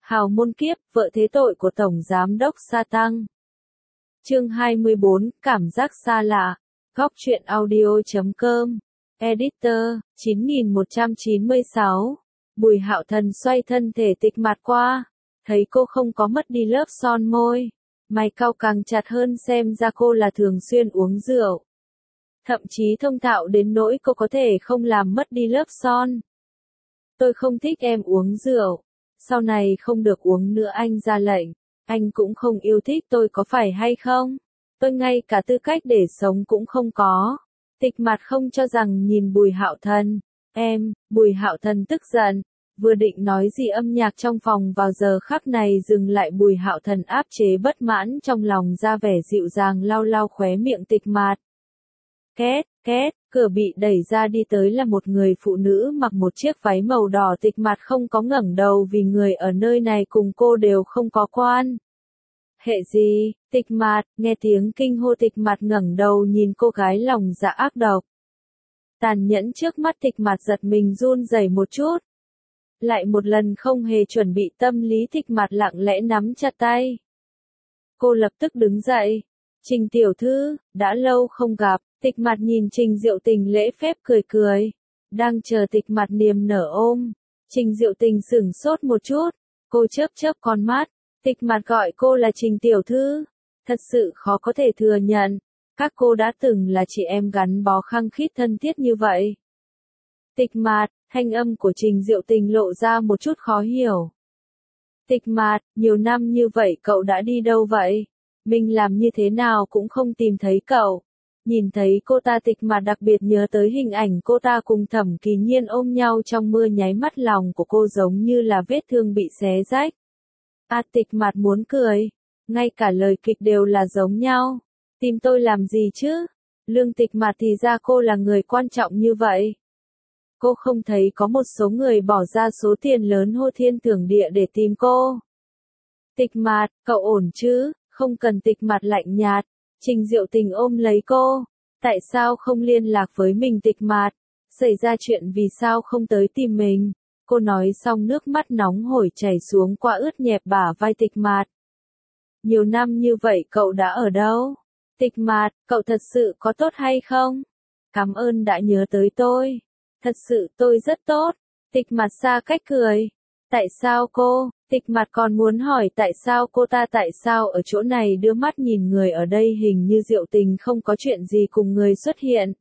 Hào môn kiếp, vợ thế tội của Tổng Giám đốc Sa Tăng. Chương 24, cảm giác xa lạ. Góc truyện audio.com. Editor, 9196. Bùi Hạo Thần xoay thân thể tịch mặt qua. Thấy cô không có mất đi lớp son môi. Mày cau càng chặt hơn, xem ra cô là thường xuyên uống rượu. Thậm chí thông thạo đến nỗi cô có thể không làm mất đi lớp son. Tôi không thích em uống rượu. Sau này không được uống nữa, anh ra lệnh. Anh cũng không yêu thích tôi có phải hay không? Tôi ngay cả tư cách để sống cũng không có. Tịch mặt không cho rằng nhìn Bùi Hạo Thần. Bùi Hạo Thần tức giận. Vừa định nói gì, âm nhạc trong phòng vào giờ khắc này dừng lại. Bùi Hạo Thần áp chế bất mãn trong lòng ra vẻ dịu dàng, lau lau khóe miệng tịch mặt. Két, két, cửa bị đẩy ra, đi tới là một người phụ nữ mặc một chiếc váy màu đỏ. Tịch mặt không có ngẩng đầu vì người ở nơi này cùng cô đều không có quan hệ gì. Tịch mặt, nghe tiếng kinh hô, tịch mặt ngẩng đầu nhìn cô gái lòng dạ ác độc. Tàn nhẫn trước mắt, tịch mặt giật mình run rẩy một chút. Lại một lần không hề chuẩn bị tâm lý, tịch mặt lặng lẽ nắm chặt tay. Cô lập tức đứng dậy. Trình tiểu thư, đã lâu không gặp. Tịch mặt nhìn Trình Diệu Tình lễ phép cười cười. Đang chờ tịch mặt niềm nở ôm. Trình Diệu Tình sửng sốt một chút. Cô chớp chớp con mắt. Tịch mặt gọi cô là Trình tiểu thư. Thật sự khó có thể thừa nhận. Các cô đã từng là chị em gắn bó khăng khít thân thiết như vậy. Tịch mặt, thanh âm của Trình Diệu Tình lộ ra một chút khó hiểu. Tịch mặt, nhiều năm như vậy cậu đã đi đâu vậy? Mình làm như thế nào cũng không tìm thấy cậu. Nhìn thấy cô ta, tịch mặt đặc biệt nhớ tới hình ảnh cô ta cùng Thẩm Kỳ Nhiên ôm nhau trong mưa, nháy mắt lòng của cô giống như là vết thương bị xé rách. Tịch mặt muốn cười. Ngay cả lời kịch đều là giống nhau. Tìm tôi làm gì chứ? Lương tịch mặt, thì ra cô là người quan trọng như vậy. Cô không thấy có một số người bỏ ra số tiền lớn hô thiên thưởng địa để tìm cô. Tịch mặt, cậu ổn chứ? Không cần. Tịch mặt lạnh nhạt. Trình Diệu Tình ôm lấy cô. Tại sao không liên lạc với mình? Tịch mặt, xảy ra chuyện vì sao không tới tìm mình? Cô nói xong nước mắt nóng hổi chảy xuống qua ướt nhẹp bả vai tịch mặt. Nhiều năm như vậy cậu đã ở đâu? Tịch mặt, cậu thật sự có tốt hay không? Cảm ơn đã nhớ tới tôi. Thật sự tôi rất tốt. Tịch mặt xa cách cười. Tại sao cô? Tịch mặt còn muốn hỏi tại sao cô ta, tại sao ở chỗ này, đưa mắt nhìn người ở đây, hình như Diệu Tình không có chuyện gì cùng người xuất hiện.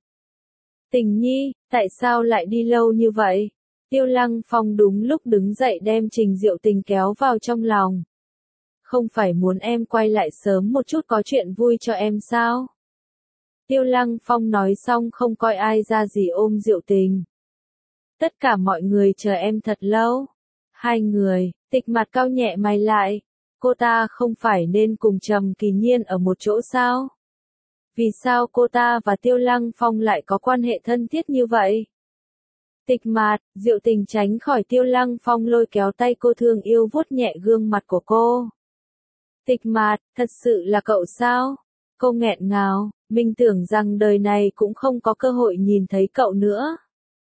Tình nhi, tại sao lại đi lâu như vậy? Tiêu Lăng Phong đúng lúc đứng dậy đem Trình Diệu Tình kéo vào trong lòng. Không phải muốn em quay lại sớm một chút, có chuyện vui cho em sao? Tiêu Lăng Phong nói xong không coi ai ra gì ôm Diệu Tình. Tất cả mọi người chờ em thật lâu. Hai người, tịch mặt cau nhẹ mày lại. Cô ta không phải nên cùng Trầm Kỳ Nhiên ở một chỗ sao? Vì sao cô ta và Tiêu Lăng Phong lại có quan hệ thân thiết như vậy? Tịch mặt, Diệu Tình tránh khỏi Tiêu Lăng Phong lôi kéo tay cô, thương yêu vuốt nhẹ gương mặt của cô. Tịch mặt, thật sự là cậu sao? Cô nghẹn ngào, mình tưởng rằng đời này cũng không có cơ hội nhìn thấy cậu nữa.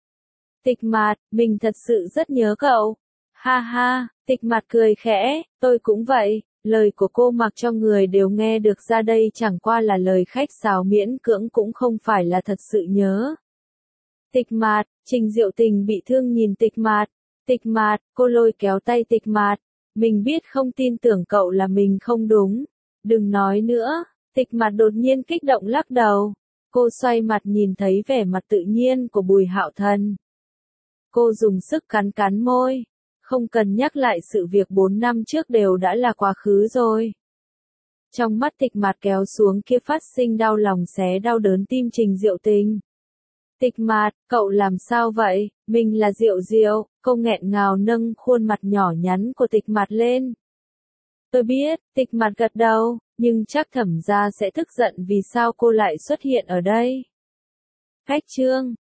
Tịch mặt, mình thật sự rất nhớ cậu. Ha ha, tịch mặt cười khẽ, tôi cũng vậy. Lời của cô mặc cho người đều nghe được ra, đây chẳng qua là lời khách sáo miễn cưỡng, cũng không phải là thật sự nhớ. Tịch mặt, Trình Diệu Tình bị thương nhìn tịch mặt. Tịch mặt, cô lôi kéo tay tịch mặt. Mình biết không tin tưởng cậu là mình không đúng. Đừng nói nữa. Tịch mặt đột nhiên kích động lắc đầu. Cô xoay mặt nhìn thấy vẻ mặt tự nhiên của Bùi Hạo Thần. Cô dùng sức cắn cắn môi. Không cần nhắc lại, sự việc 4 năm trước đều đã là quá khứ rồi. Trong mắt tịch mặt kéo xuống kia phát sinh đau lòng xé đau đớn tim Trình Diệu Tình. Tịch mặt, cậu làm sao vậy? Mình là Diệu Diệu. Cô nghẹn ngào nâng khuôn mặt nhỏ nhắn của tịch mặt lên. Tôi biết, tịch mặt gật đầu, nhưng chắc Thẩm gia sẽ tức giận vì sao cô lại xuất hiện ở đây. Cách chương